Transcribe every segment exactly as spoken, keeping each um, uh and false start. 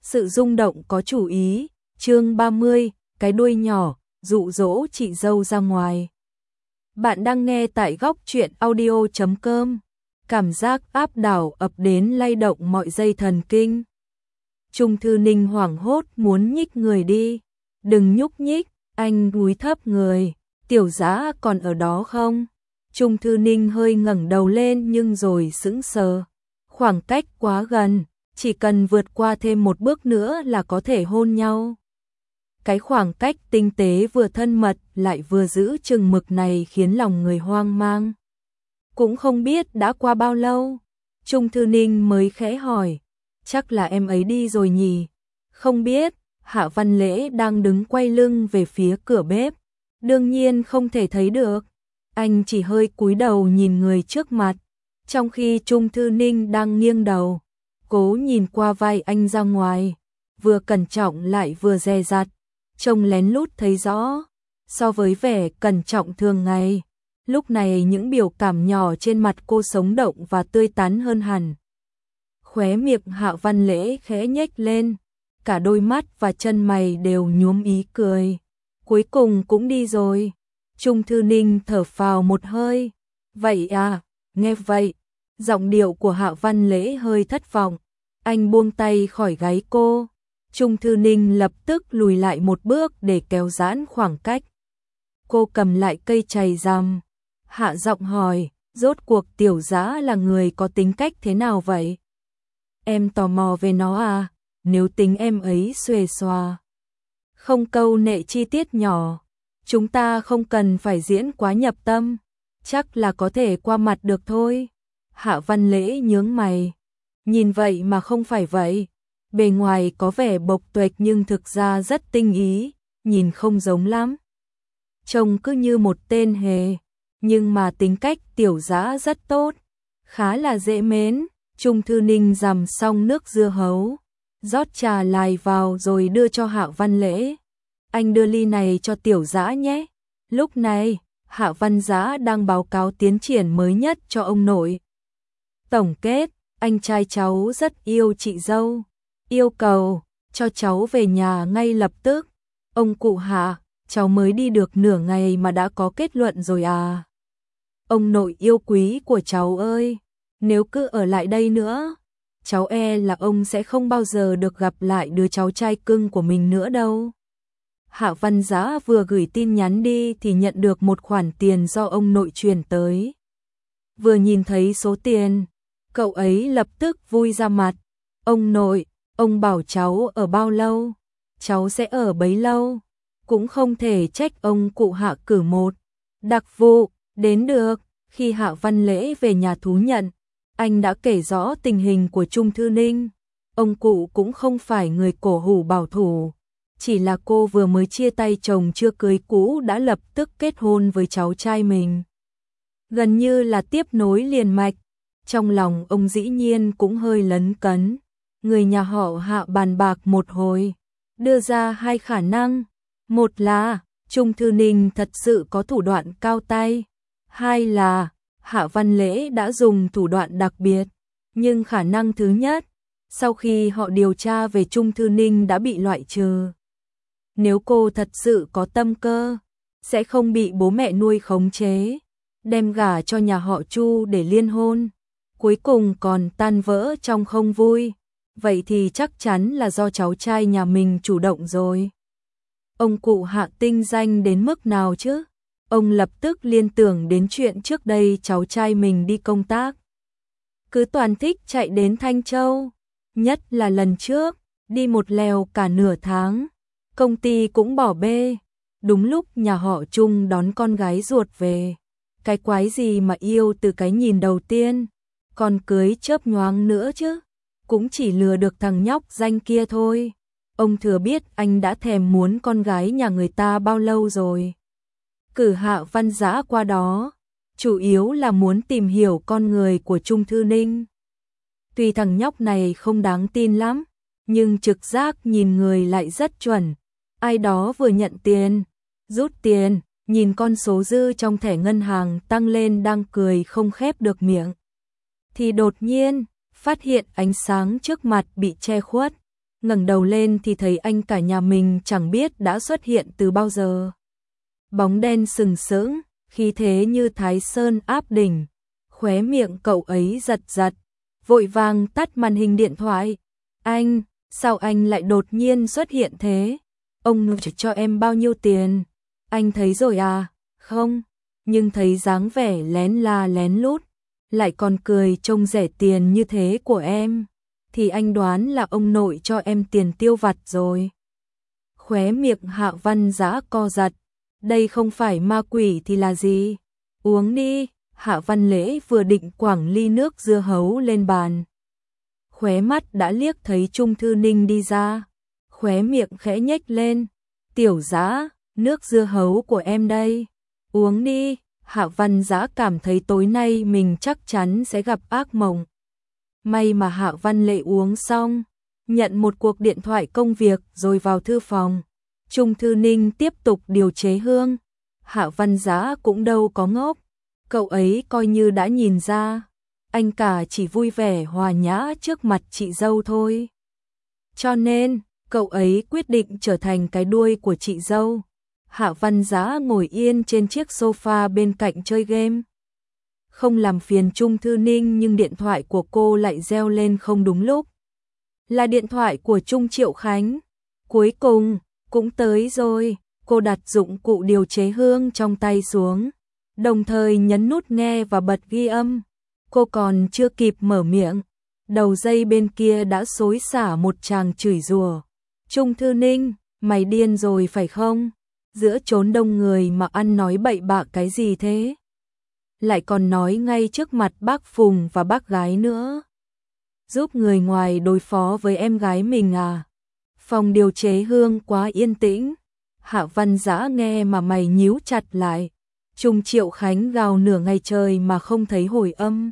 Sự rung động có chủ ý, chương ba mươi, cái đuôi nhỏ, dụ dỗ chị dâu ra ngoài. Bạn đang nghe tại góc truyện audio chấm com. Cảm giác áp đảo ập đến lay động mọi dây thần kinh. Trung Thư Ninh hoảng hốt muốn nhích người đi. Đừng nhúc nhích, anh cúi thấp người. Tiểu Dã còn ở đó không? Trung Thư Ninh hơi ngẩng đầu lên nhưng rồi sững sờ. Khoảng cách quá gần, chỉ cần vượt qua thêm một bước nữa là có thể hôn nhau. Cái khoảng cách tinh tế vừa thân mật lại vừa giữ chừng mực này khiến lòng người hoang mang. Cũng không biết đã qua bao lâu, Trung Thư Ninh mới khẽ hỏi, chắc là em ấy đi rồi nhỉ? Không biết, Hạ Văn Lễ đang đứng quay lưng về phía cửa bếp, đương nhiên không thể thấy được. Anh chỉ hơi cúi đầu nhìn người trước mặt, trong khi Trung Thư Ninh đang nghiêng đầu, cố nhìn qua vai anh ra ngoài, vừa cẩn trọng lại vừa dè dặt, trông lén lút thấy rõ. So với vẻ cẩn trọng thường ngày, lúc này những biểu cảm nhỏ trên mặt cô sống động và tươi tắn hơn hẳn. Khóe miệng Hạ Văn Lễ khẽ nhếch lên, cả đôi mắt và chân mày đều nhuốm ý cười. Cuối cùng cũng đi rồi. Trung Thư Ninh thở phào một hơi. Vậy à, nghe vậy, giọng điệu của Hạ Văn Lễ hơi thất vọng. Anh buông tay khỏi gáy cô. Trung Thư Ninh lập tức lùi lại một bước để kéo giãn khoảng cách. Cô cầm lại cây chày rằm, hạ giọng hỏi, rốt cuộc Tiểu Dã là người có tính cách thế nào vậy? Em tò mò về nó à? Nếu tính em ấy xuề xòa, không câu nệ chi tiết nhỏ, chúng ta không cần phải diễn quá nhập tâm, chắc là có thể qua mặt được thôi. Hạ Văn Lễ nhướng mày, nhìn vậy mà không phải vậy. Bề ngoài có vẻ bộc tuệch nhưng thực ra rất tinh ý, nhìn không giống lắm. Trông cứ như một tên hề, nhưng mà tính cách Tiểu Dã rất tốt, khá là dễ mến. Trung Thư Ninh dằm xong nước dưa hấu, rót trà lại vào rồi đưa cho Hạ Văn Lễ. Anh đưa ly này cho Tiểu Dã nhé. Lúc này, Hạ Văn Dã đang báo cáo tiến triển mới nhất cho ông nội. Tổng kết, anh trai cháu rất yêu chị dâu, yêu cầu cho cháu về nhà ngay lập tức. Ông cụ Hạ, cháu mới đi được nửa ngày mà đã có kết luận rồi à? Ông nội yêu quý của cháu ơi, nếu cứ ở lại đây nữa, cháu e là ông sẽ không bao giờ được gặp lại đứa cháu trai cưng của mình nữa đâu. Hạ Văn Dã vừa gửi tin nhắn đi thì nhận được một khoản tiền do ông nội chuyển tới. Vừa nhìn thấy số tiền, cậu ấy lập tức vui ra mặt. Ông nội, ông bảo cháu ở bao lâu? Cháu sẽ ở bấy lâu. Cũng không thể trách ông cụ Hạ cử một đặc vụ đến được. Khi Hạ Văn Lễ về nhà thú nhận, anh đã kể rõ tình hình của Trung Thư Ninh. Ông cụ cũng không phải người cổ hủ bảo thủ, chỉ là cô vừa mới chia tay chồng chưa cưới cũ đã lập tức kết hôn với cháu trai mình. Gần như là tiếp nối liền mạch. Trong lòng ông dĩ nhiên cũng hơi lấn cấn. Người nhà họ Hạ bàn bạc một hồi, đưa ra hai khả năng. Một là Trung Thư Ninh thật sự có thủ đoạn cao tay. Hai là Hạ Văn Lễ đã dùng thủ đoạn đặc biệt. Nhưng khả năng thứ nhất, sau khi họ điều tra về Trung Thư Ninh đã bị loại trừ. Nếu cô thật sự có tâm cơ, sẽ không bị bố mẹ nuôi khống chế, đem gả cho nhà họ Chu để liên hôn, cuối cùng còn tan vỡ trong không vui. Vậy thì chắc chắn là do cháu trai nhà mình chủ động rồi. Ông cụ Hạ tinh danh đến mức nào chứ? Ông lập tức liên tưởng đến chuyện trước đây cháu trai mình đi công tác, cứ toàn thích chạy đến Thanh Châu, nhất là lần trước, đi một lèo cả nửa tháng, công ty cũng bỏ bê, đúng lúc nhà họ Trung đón con gái ruột về. Cái quái gì mà yêu từ cái nhìn đầu tiên, còn cưới chớp nhoáng nữa chứ, cũng chỉ lừa được thằng nhóc danh kia thôi. Ông thừa biết anh đã thèm muốn con gái nhà người ta bao lâu rồi. Cử Hạ Văn Dã qua đó, chủ yếu là muốn tìm hiểu con người của Trung Thư Ninh. Tuy thằng nhóc này không đáng tin lắm, nhưng trực giác nhìn người lại rất chuẩn. Ai đó vừa nhận tiền, rút tiền, nhìn con số dư trong thẻ ngân hàng tăng lên đang cười không khép được miệng. Thì đột nhiên, phát hiện ánh sáng trước mặt bị che khuất. ngẩng đầu lên thì thấy anh cả nhà mình chẳng biết đã xuất hiện từ bao giờ. Bóng đen sừng sững, khí thế như Thái Sơn áp đỉnh, khóe miệng cậu ấy giật giật, vội vàng tắt màn hình điện thoại. Anh, sao anh lại đột nhiên xuất hiện thế? Ông cho em bao nhiêu tiền? Anh thấy rồi à? Không, nhưng thấy dáng vẻ lén la lén lút, lại còn cười trông rẻ tiền như thế của em, thì anh đoán là ông nội cho em tiền tiêu vặt rồi. Khóe miệng Hạ Văn Dã co giật, đây không phải ma quỷ thì là gì? Uống đi. Hạ Văn Lễ vừa định quẳng ly nước dưa hấu lên bàn, khóe mắt đã liếc thấy Trung Thư Ninh đi ra, khóe miệng khẽ nhếch lên. Tiểu Dã, nước dưa hấu của em đây, uống đi. Hạ Văn Dã cảm thấy tối nay mình chắc chắn sẽ gặp ác mộng. May mà Hạ Văn Lễ uống xong, nhận một cuộc điện thoại công việc rồi vào thư phòng. Trung Thư Ninh tiếp tục điều chế hương. Hạ Văn Dã cũng đâu có ngốc, cậu ấy coi như đã nhìn ra, anh cả chỉ vui vẻ hòa nhã trước mặt chị dâu thôi. Cho nên, cậu ấy quyết định trở thành cái đuôi của chị dâu. Hạ Văn Dã ngồi yên trên chiếc sofa bên cạnh chơi game. Không làm phiền Trung Thư Ninh nhưng điện thoại của cô lại reo lên không đúng lúc. Là điện thoại của Trung Triệu Khánh. Cuối cùng, cũng tới rồi. Cô đặt dụng cụ điều chế hương trong tay xuống, đồng thời nhấn nút nghe và bật ghi âm. Cô còn chưa kịp mở miệng, đầu dây bên kia đã xối xả một tràng chửi rủa. Trung Thư Ninh, mày điên rồi phải không? Giữa chốn đông người mà ăn nói bậy bạ cái gì thế? Lại còn nói ngay trước mặt bác Phùng và bác gái nữa. Giúp người ngoài đối phó với em gái mình à? Phòng điều chế hương quá yên tĩnh. Hạ Văn Dã nghe mà mày nhíu chặt lại. Trung Triệu Khánh gào nửa ngày trời mà không thấy hồi âm.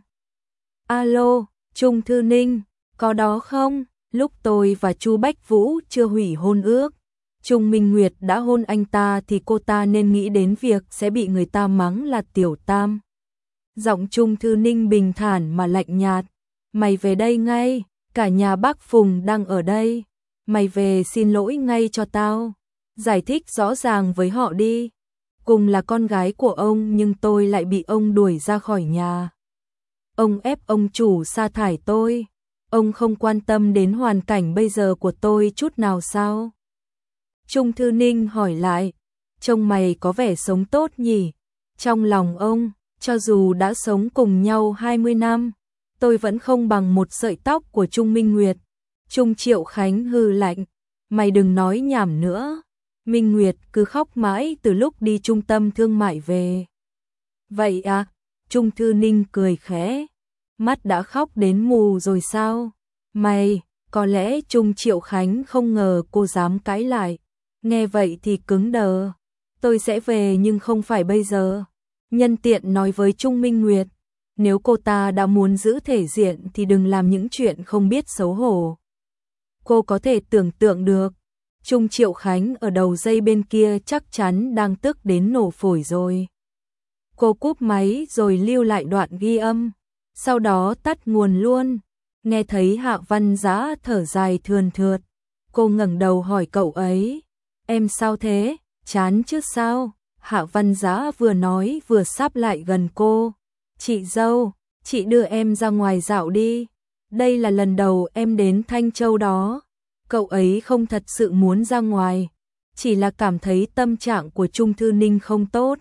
Alo, Trung Thư Ninh, có đó không? Lúc tôi và Chu Bách Vũ chưa hủy hôn ước, Trung Minh Nguyệt đã hôn anh ta thì cô ta nên nghĩ đến việc sẽ bị người ta mắng là tiểu tam. Giọng Trung Thư Ninh bình thản mà lạnh nhạt. Mày về đây ngay, cả nhà bác Phùng đang ở đây. Mày về xin lỗi ngay cho tao. Giải thích rõ ràng với họ đi. Cùng là con gái của ông nhưng tôi lại bị ông đuổi ra khỏi nhà. Ông ép ông chủ sa thải tôi. Ông không quan tâm đến hoàn cảnh bây giờ của tôi chút nào sao? Trung Thư Ninh hỏi lại. Trông mày có vẻ sống tốt nhỉ? Trong lòng ông, cho dù đã sống cùng nhau hai mươi năm, tôi vẫn không bằng một sợi tóc của Trung Minh Nguyệt. Trung Triệu Khánh hừ lạnh. Mày đừng nói nhảm nữa. Minh Nguyệt cứ khóc mãi từ lúc đi trung tâm thương mại về. Vậy à? Trung Thư Ninh cười khẽ. Mắt đã khóc đến mù rồi sao? Mày, có lẽ Trung Triệu Khánh không ngờ cô dám cãi lại. Nghe vậy thì cứng đờ. Tôi sẽ về nhưng không phải bây giờ. Nhân tiện nói với Trung Minh Nguyệt. Nếu cô ta đã muốn giữ thể diện thì đừng làm những chuyện không biết xấu hổ. Cô có thể tưởng tượng được. Trung Triệu Khánh ở đầu dây bên kia chắc chắn đang tức đến nổ phổi rồi. Cô cúp máy rồi lưu lại đoạn ghi âm, sau đó tắt nguồn luôn. Nghe thấy Hạ Văn Dã thở dài thườn thượt, cô ngẩng đầu hỏi cậu ấy, em sao thế, chán chứ sao? Hạ Văn Dã vừa nói vừa sáp lại gần cô. Chị dâu, chị đưa em ra ngoài dạo đi. Đây là lần đầu em đến Thanh Châu đó. Cậu ấy không thật sự muốn ra ngoài, chỉ là cảm thấy tâm trạng của Trung Thư Ninh không tốt.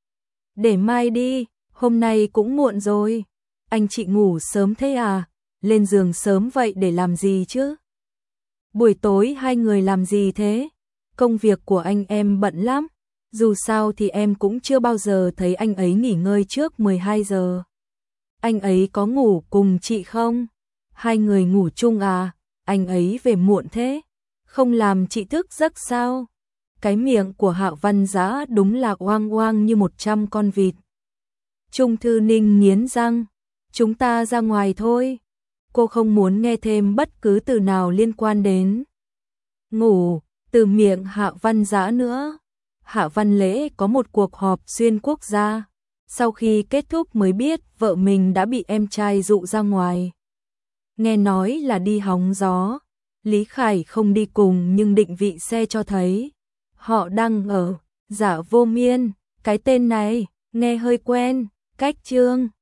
Để mai đi, hôm nay cũng muộn rồi. Anh chị ngủ sớm thế à? Lên giường sớm vậy để làm gì chứ? Buổi tối hai người làm gì thế? Công việc của anh em bận lắm. Dù sao thì em cũng chưa bao giờ thấy anh ấy nghỉ ngơi trước mười hai giờ. Anh ấy có ngủ cùng chị không? Hai người ngủ chung à? Anh ấy về muộn thế, không làm chị thức giấc sao? Cái miệng của Hạ Văn Dã đúng là oang oang như một trăm con vịt. Trung Thư Ninh nghiến răng, chúng ta ra ngoài thôi. Cô không muốn nghe thêm bất cứ từ nào liên quan đến ngủ từ miệng Hạ Văn Dã nữa. Hạ Văn Lễ có một cuộc họp xuyên quốc gia, sau khi kết thúc mới biết vợ mình đã bị em trai dụ ra ngoài. Nghe nói là đi hóng gió, Lý Khải không đi cùng nhưng định vị xe cho thấy họ đang ở Dạ Vô Miên, cái tên này nghe hơi quen, cách Trương